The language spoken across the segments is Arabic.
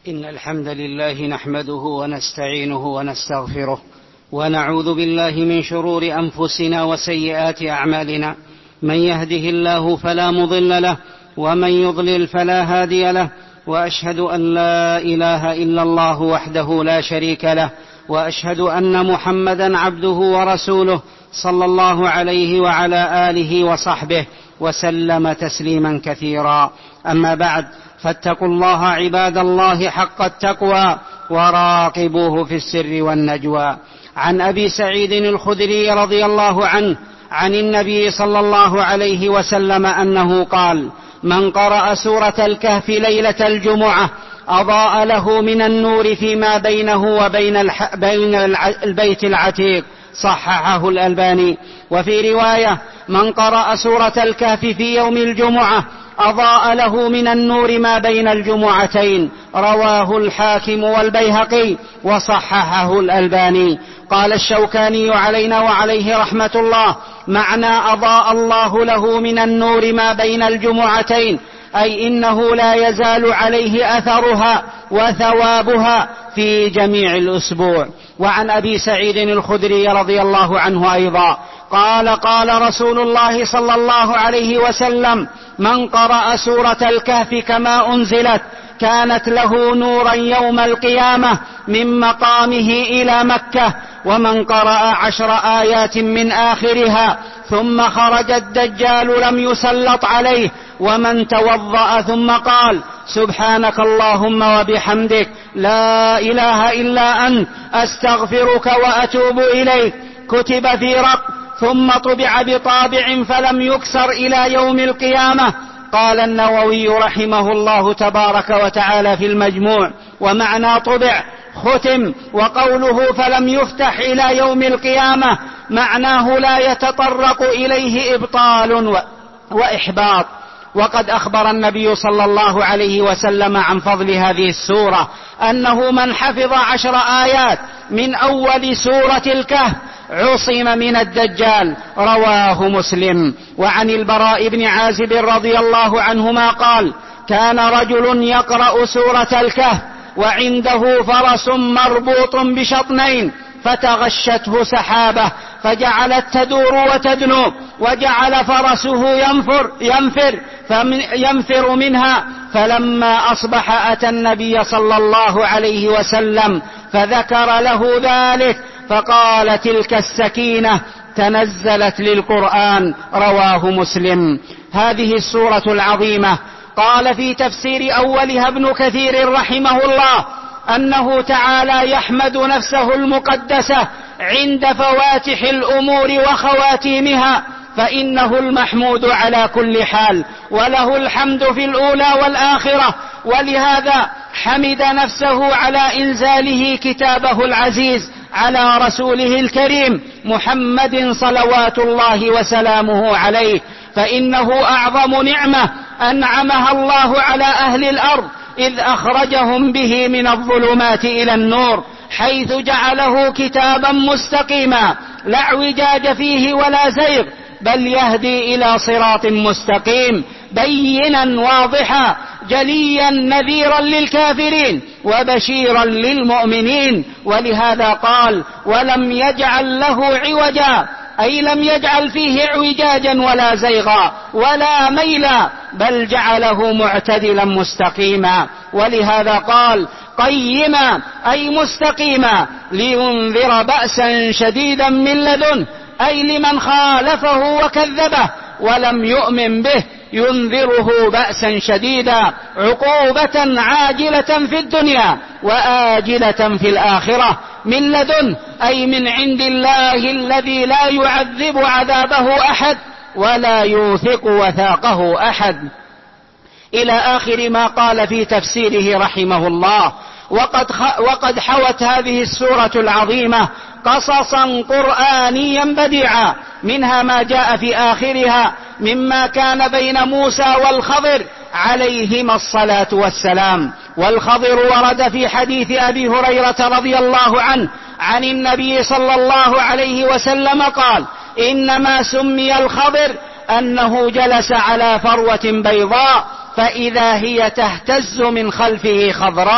إن الحمد لله نحمده ونستعينه ونستغفره ونعوذ بالله من شرور أنفسنا وسيئات أعمالنا. من يهده الله فلا مضل له ومن يضلل فلا هادي له، وأشهد أن لا إله إلا الله وحده لا شريك له، وأشهد أن محمدا عبده ورسوله صلى الله عليه وعلى آله وصحبه وسلم تسليما كثيرا. أما بعد، فاتقوا الله عباد الله حق التقوى وراقبوه في السر والنجوى. عن أبي سعيد الخدري رضي الله عنه عن النبي صلى الله عليه وسلم أنه قال: من قرأ سورة الكهف ليلة الجمعة أضاء له من النور فيما بينه وبين البيت العتيق. صححه الألباني. وفي رواية: من قرأ سورة الكهف في يوم الجمعة أضاء له من النور ما بين الجمعتين. رواه الحاكم والبيهقي وصححه الألباني. قال الشوكاني علينا وعليه رحمة الله: معنى أضاء الله له من النور ما بين الجمعتين أي إنه لا يزال عليه أثرها وثوابها في جميع الأسبوع. وعن أبي سعيد الخدري رضي الله عنه أيضا قال: قال رسول الله صلى الله عليه وسلم: من قرأ سورة الكهف كما أنزلت كانت له نورا يوم القيامة من مقامه إلى مكة. ومن قرأ 10 آيات من آخرها ثم خرج الدجال لم يسلط عليه. ومن توضأ ثم قال: سبحانك اللهم وبحمدك لا إله إلا أنت أستغفرك وأتوب إليك كتب في رق ثم طبع بطابع فلم يكسر إلى يوم القيامة. قال النووي رحمه الله تبارك وتعالى في المجموع: ومعنى طبع ختم، وقوله فلم يفتح إلى يوم القيامة معناه لا يتطرق إليه إبطال وإحباط. وقد أخبر النبي صلى الله عليه وسلم عن فضل هذه السورة أنه من حفظ 10 آيات من أول سورة الكهف عصم من الدجال. رواه مسلم. وعن البراء بن عازب رضي الله عنهما قال: كان رجل يقرأ سورة الكهف وعنده فرس مربوط بشطنين فتغشته سحابة فجعلت تدور وتدنو، وجعل فرسه ينفر منها. فلما أصبح أتى النبي صلى الله عليه وسلم فذكر له ذلك فقال: تلك السكينة تنزلت للقرآن. رواه مسلم. هذه السورة العظيمة قال في تفسير أولها ابن كثير رحمه الله أنه تعالى يحمد نفسه المقدسة عند فواتح الأمور وخواتيمها، فإنه المحمود على كل حال وله الحمد في الأولى والآخرة. ولهذا حمد نفسه على إنزاله كتابه العزيز على رسوله الكريم محمد صلوات الله وسلامه عليه، فإنه أعظم نعمة أنعمها الله على أهل الأرض إذ أخرجهم به من الظلمات إلى النور، حيث جعله كتابا مستقيما لا اعوجاج فيه ولا زيغ، بل يهدي إلى صراط مستقيم بينا واضحا جليا نذيرا للكافرين وبشيرا للمؤمنين. ولهذا قال: ولم يجعل له عوجا، أي لم يجعل فيه اعوجاجا ولا زيغا ولا ميلا، بل جعله معتدلا مستقيما. ولهذا قال: قيما، أي مستقيما، لينذر بأسا شديدا من لدنه، أي لمن خالفه وكذبه ولم يؤمن به ينذره بأسا شديدا عقوبة عاجلة في الدنيا وآجلة في الآخرة، من لدنه أي من عند الله الذي لا يعذب عذابه أحد ولا يوثق وثاقه أحد، إلى آخر ما قال في تفسيره رحمه الله. وقد حوت هذه السورة العظيمة قصصا قرآنيا بديعا، منها ما جاء في آخرها مما كان بين موسى والخضر عليهما الصلاة والسلام. والخضر ورد في حديث أبي هريرة رضي الله عنه عن النبي صلى الله عليه وسلم قال: إنما سمي الخضر أنه جلس على فروة بيضاء فإذا هي تهتز من خلفه خضراء.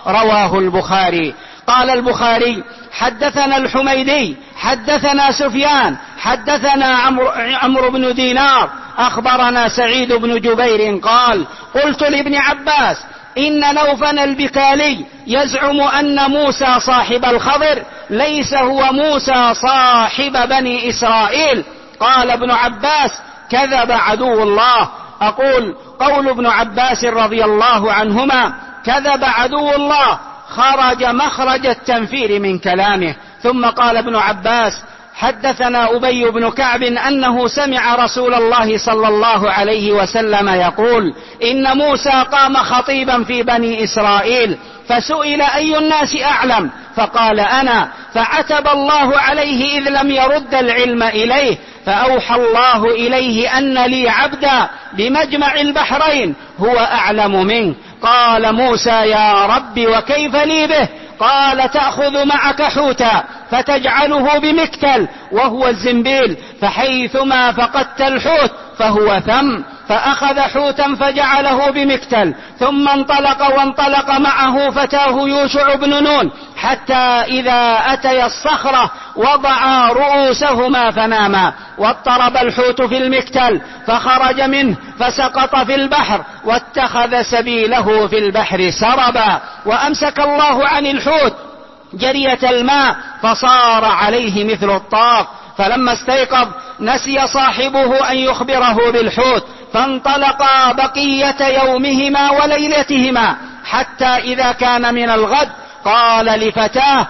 رواه البخاري. قال البخاري: حدثنا الحميدي حدثنا سفيان حدثنا عمرو بن دينار أخبرنا سعيد بن جبير قال: قلت لابن عباس: إن نوفل البكالي يزعم أن موسى صاحب الخضر ليس هو موسى صاحب بني إسرائيل. قال ابن عباس: كذب عدو الله. أقول: قول ابن عباس رضي الله عنهما كذب عدو الله خرج مخرج التنفير من كلامه. ثم قال ابن عباس: حدثنا أبي بن كعب أنه سمع رسول الله صلى الله عليه وسلم يقول: إن موسى قام خطيبا في بني إسرائيل فسئل أي الناس أعلم فقال: أنا، فعتب الله عليه إذ لم يرد العلم إليه، فأوحى الله إليه أن لي عبدا بمجمع البحرين هو أعلم منه. قال موسى: يا رب وكيف لي به؟ قال: تأخذ معك حوتا فتجعله بمكتل وهو الزنبيل، فحيثما فقدت الحوت فهو ثم. فأخذ حوتا فجعله بمكتل، ثم وانطلق معه فتاه يوشع بن نون حتى إذا أتيا الصخرة وضعا رؤوسهما فناما، واضطرب الحوت في المكتل فخرج منه فسقط في البحر، واتخذ سبيله في البحر سربا، وأمسك الله عن الحوت جرية الماء فصار عليه مثل الطاق. فلما استيقظ نسي صاحبه أن يخبره بالحوت، فانطلقا بقية يومهما وليلتهما، حتى إذا كان من الغد قال لفتاه: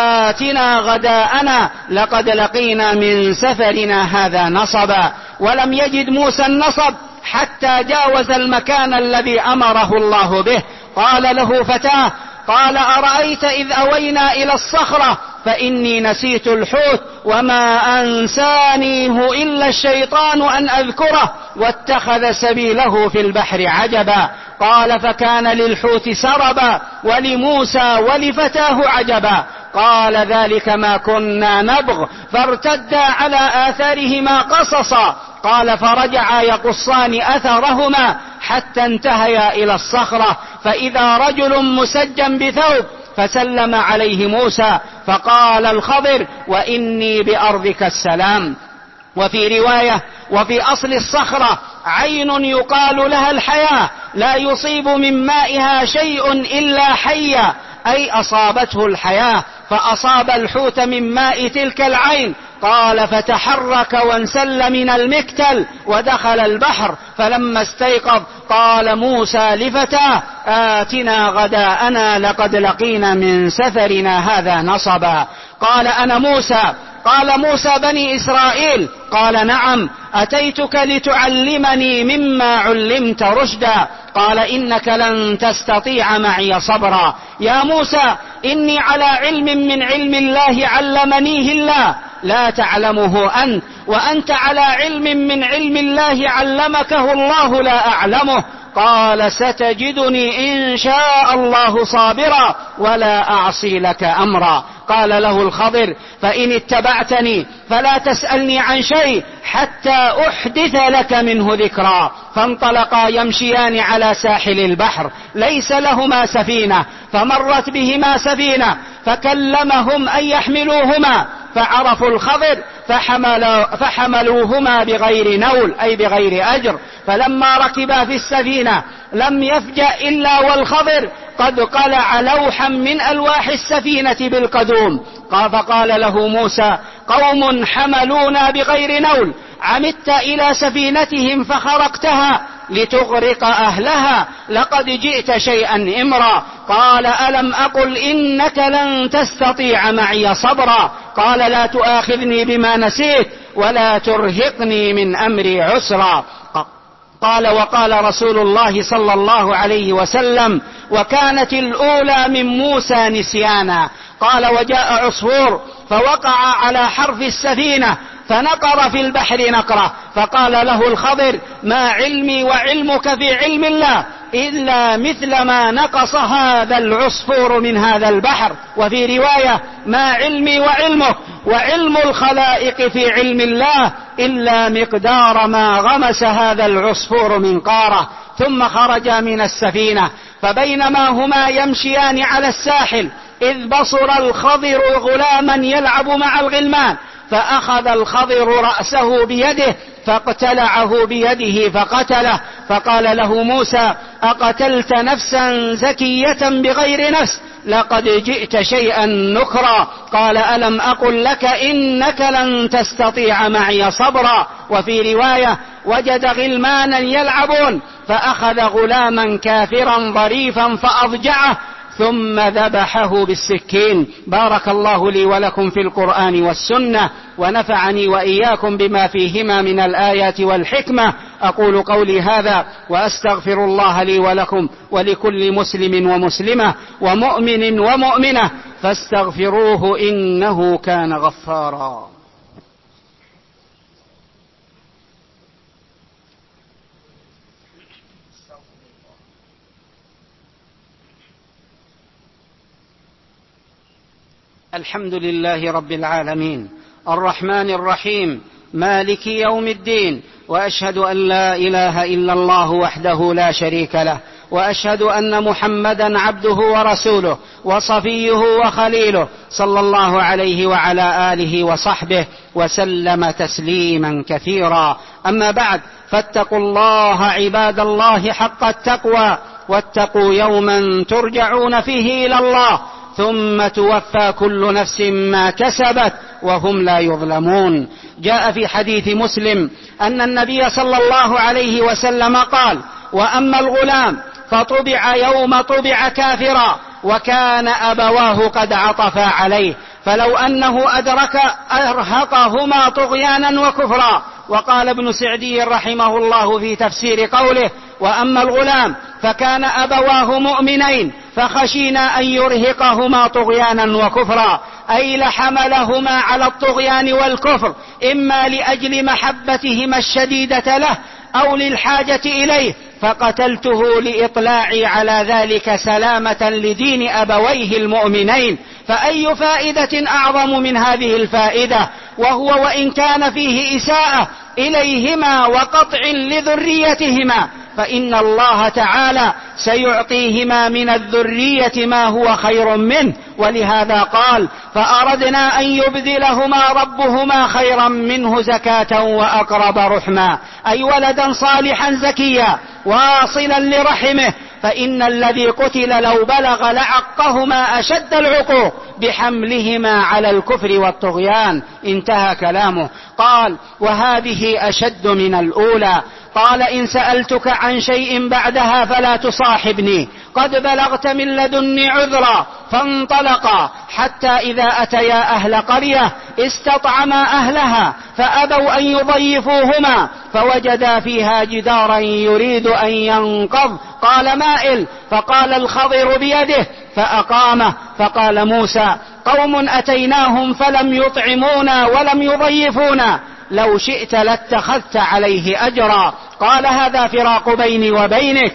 آتنا غداءنا لقد لقينا من سفرنا هذا نصبا. ولم يجد موسى النصب حتى جاوز المكان الذي أمره الله به. قال له فتاه: قال: أرأيت إذ أوينا إلى الصخرة فإني نسيت الحوت وما أنسانيه إلا الشيطان أن أذكره، واتخذ سبيله في البحر عجبا. قال: فكان للحوت سربا ولموسى ولفتاه عجبا. قال: ذلك ما كنا نبغ، فارتدا على آثارهما قصصا. قال: فرجعا يقصان أثرهما حتى انتهيا إلى الصخرة، فإذا رجل مسجى بثوب، فسلم عليه موسى، فقال الخضر: وإني بأرضك السلام. وفي رواية: وفي أصل الصخرة عين يقال لها الحياة، لا يصيب من مائها شيء إلا حيا، أي أصابته الحياة، فأصاب الحوت من ماء تلك العين. قال: فتحرك وانسل من المكتل ودخل البحر، فلما استيقظ قال موسى لفتاه: آتنا غداءنا لقد لقينا من سفرنا هذا نصبا. قال: أنا موسى. قال: موسى بني إسرائيل؟ قال: نعم، أتيتك لتعلمني مما علمت رشدا. قال: إنك لن تستطيع معي صبرا. يا موسى، إني على علم من علم الله علمنيه الله لا تعلمه أنت، وأنت على علم من علم الله علمكه الله لا أعلمه. قال: ستجدني إن شاء الله صابرا ولا أعصي لك أمرا. قال له الخضر: فإن اتبعتني فلا تسألني عن شيء حتى أحدث لك منه ذكرا. فانطلقا يمشيان على ساحل البحر، ليس لهما سفينة، فمرت بهما سفينة فكلمهم أن يحملوهما، فعرفوا الخضر فحملوهما بغير نول، أي بغير أجر. فلما ركبا في السفينة لم يفجأ إلا والخضر قد قلع لوحا من ألواح السفينة بالقدوم. فقال له موسى: قوم حملونا بغير نول، عمدت إلى سفينتهم فخرقتها لتغرق أهلها، لقد جئت شيئا إمرا. قال: ألم أقل إنك لن تستطيع معي صبرا. قال: لا تؤاخذني بما نسيت ولا ترهقني من أمري عسرا. قال: وقال رسول الله صلى الله عليه وسلم: وكانت الأولى من موسى نسيانا. قال: وجاء عصفور فوقع على حرف السفينة فنقر في البحر نقرة، فقال له الخضر: ما علمي وعلمك في علم الله إلا مثل ما نقص هذا العصفور من هذا البحر. وفي رواية: ما علمي وعلمك وعلم الخلائق في علم الله إلا مقدار ما غمس هذا العصفور من قارة. ثم خرجا من السفينة فبينما هما يمشيان على الساحل إذ بصر الخضر غلاما يلعب مع الغلمان، فأخذ الخضر رأسه بيده فاقتلعه بيده فقتله، فقال له موسى: أقتلت نفسا زكية بغير نفس لقد جئت شيئا نكرا. قال: ألم أقل لك إنك لن تستطيع معي صبرا. وفي رواية: وجد غلمانا يلعبون فأخذ غلاما كافرا ظريفا فأضجعه ثم ذبحه بالسكين. بارك الله لي ولكم في القرآن والسنة، ونفعني وإياكم بما فيهما من الآيات والحكمة. أقول قولي هذا وأستغفر الله لي ولكم ولكل مسلم ومسلمة ومؤمن ومؤمنة فاستغفروه إنه كان غفارا. الحمد لله رب العالمين الرحمن الرحيم مالك يوم الدين، وأشهد أن لا إله إلا الله وحده لا شريك له، وأشهد أن محمدا عبده ورسوله وصفيه وخليله، صلى الله عليه وعلى آله وصحبه وسلم تسليما كثيرا. أما بعد، فاتقوا الله عباد الله حق التقوى، واتقوا يوما ترجعون فيه إلى الله ثم توفى كل نفس ما كسبت وهم لا يظلمون. جاء في حديث مسلم أن النبي صلى الله عليه وسلم قال: وأما الغلام فطبع يوم طبع كافرا وكان أبواه قد عطفا عليه، فلو أنه أرهقهما طغيانا وكفرا. وقال ابن سعدي رحمه الله في تفسير قوله: وأما الغلام فكان أبواه مؤمنين فخشينا أن يرهقهما طغيانا وكفرا، أي لحملهما على الطغيان والكفر، إما لأجل محبتهما الشديدة له أو للحاجة إليه، فقتلته لإطلاعي على ذلك سلامة لدين أبويه المؤمنين. فأي فائدة أعظم من هذه الفائدة، وهو وإن كان فيه إساءة إليهما وقطع لذريتهما، فإن الله تعالى سيعطيهما من الذرية ما هو خير منه. ولهذا قال: فأردنا أن يبدلهما ربهما خيرا منه زكاة وأقرب رحما، أي ولدا صالحا زكيا واصلا لرحمه، فإن الذي قتل لو بلغ لعقهما أشد العقوق بحملهما على الكفر والطغيان. انتهى كلامه. قال: وهذه أشد من الأولى. قال: إن سألتك عن شيء بعدها فلا تصاحبني، قد بلغت من لدني عذرا. فانطلقا حتى إذا أتيا أهل قرية استطعما أهلها فأبوا أن يضيفوهما، فوجدا فيها جدارا يريد أن ينقض، قال: مائل. فقال الخضر بيده فأقامه. فقال موسى: قوم أتيناهم فلم يطعمونا ولم يضيفونا، لو شئت لاتخذت عليه أجرا. قال: هذا فراق بيني وبينك،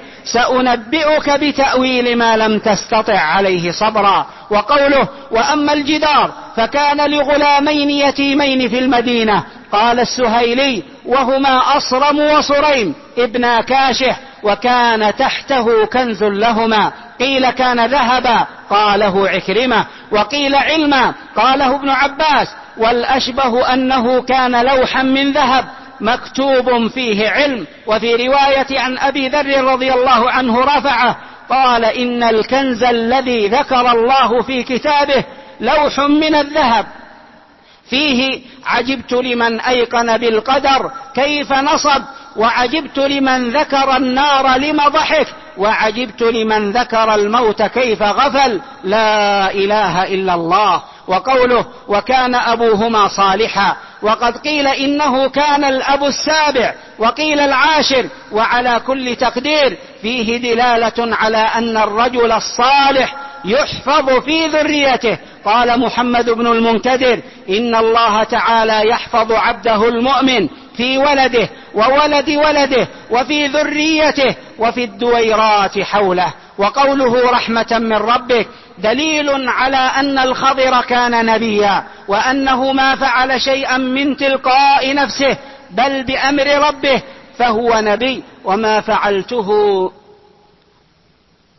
سأنبئك بتأويل ما لم تستطع عليه صبرا. وقوله: وأما الجدار فكان لغلامين يتيمين في المدينة. قال السهيلي: وهما أصرم وصريم ابنا كاشح، وكان تحته كنز لهما. قيل كان ذهبا، قاله عكرمة، وقيل علما، قاله ابن عباس، والأشبه أنه كان لوحا من ذهب مكتوب فيه علم. وفي رواية عن أبي ذر رضي الله عنه رفعه قال: إن الكنز الذي ذكر الله في كتابه لوح من الذهب فيه عجبت لمن أيقن بالقدر كيف نصب، وعجبت لمن ذكر النار لما ضحك، وعجبت لمن ذكر الموت كيف غفل، لا إله إلا الله. وقوله: وكان أبوهما صالحا، وقد قيل إنه كان الأب السابع وقيل العاشر، وعلى كل تقدير فيه دلالة على أن الرجل الصالح يحفظ في ذريته. قال محمد بن المنكدر: إن الله تعالى يحفظ عبده المؤمن في ولده وولد ولده وفي ذريته وفي الدويرات حوله. وقوله: رحمة من ربك، دليل على أن الخضر كان نبيا، وأنه ما فعل شيئا من تلقاء نفسه بل بأمر ربه، فهو نبي. وما فعلته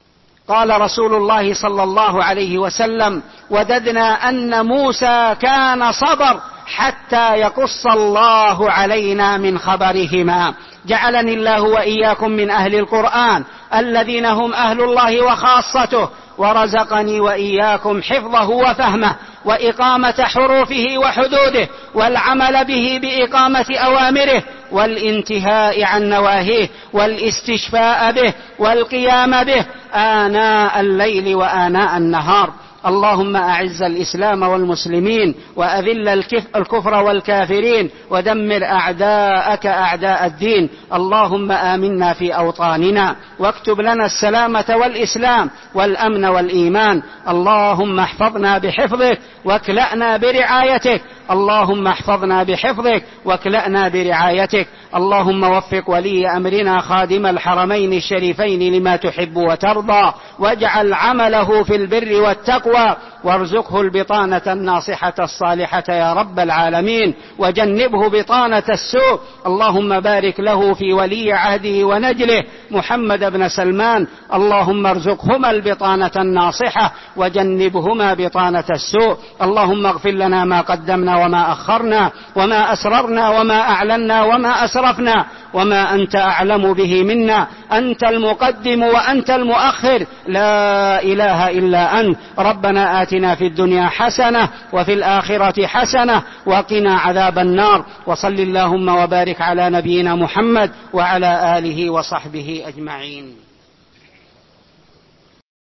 قال رسول الله صلى الله عليه وسلم: وددنا أن موسى كان صبر حتى يقص الله علينا من خبرهما. جعلني الله وإياكم من أهل القرآن الذين هم أهل الله وخاصته، ورزقني وإياكم حفظه وفهمه وإقامة حروفه وحدوده والعمل به بإقامة أوامره والانتهاء عن نواهيه والاستشفاء به والقيام به آناء الليل وآناء النهار. اللهم أعز الإسلام والمسلمين وأذل الكفر والكافرين ودمر أعداءك أعداء الدين. اللهم آمنا في أوطاننا واكتب لنا السلامة والإسلام والأمن والإيمان. اللهم احفظنا بحفظك واكلأنا برعايتك. اللهم احفظنا بحفظك واكلأنا برعايتك. اللهم وفق ولي أمرنا خادم الحرمين الشريفين لما تحب وترضى، واجعل عمله في البر والتقوى، وارزقه البطانة الناصحة الصالحة يا رب العالمين، وجنبه بطانة السوء. اللهم بارك له في ولي عهده ونجله محمد بن سلمان. اللهم ارزقهما البطانة الناصحة وجنبهما بطانة السوء. اللهم اغفر لنا ما قدمنا وما أخرنا وما أسررنا وما أعلنا وما أسرفنا وما أنت أعلم به منا. أنت المقدم وأنت المؤخر، لا إله إلا أنت. ربنا آتنا في الدنيا حسنة وفي الآخرة حسنة وقنا عذاب النار. وصل اللهم وبارك على نبينا محمد وعلى آله وصحبه أجمعين.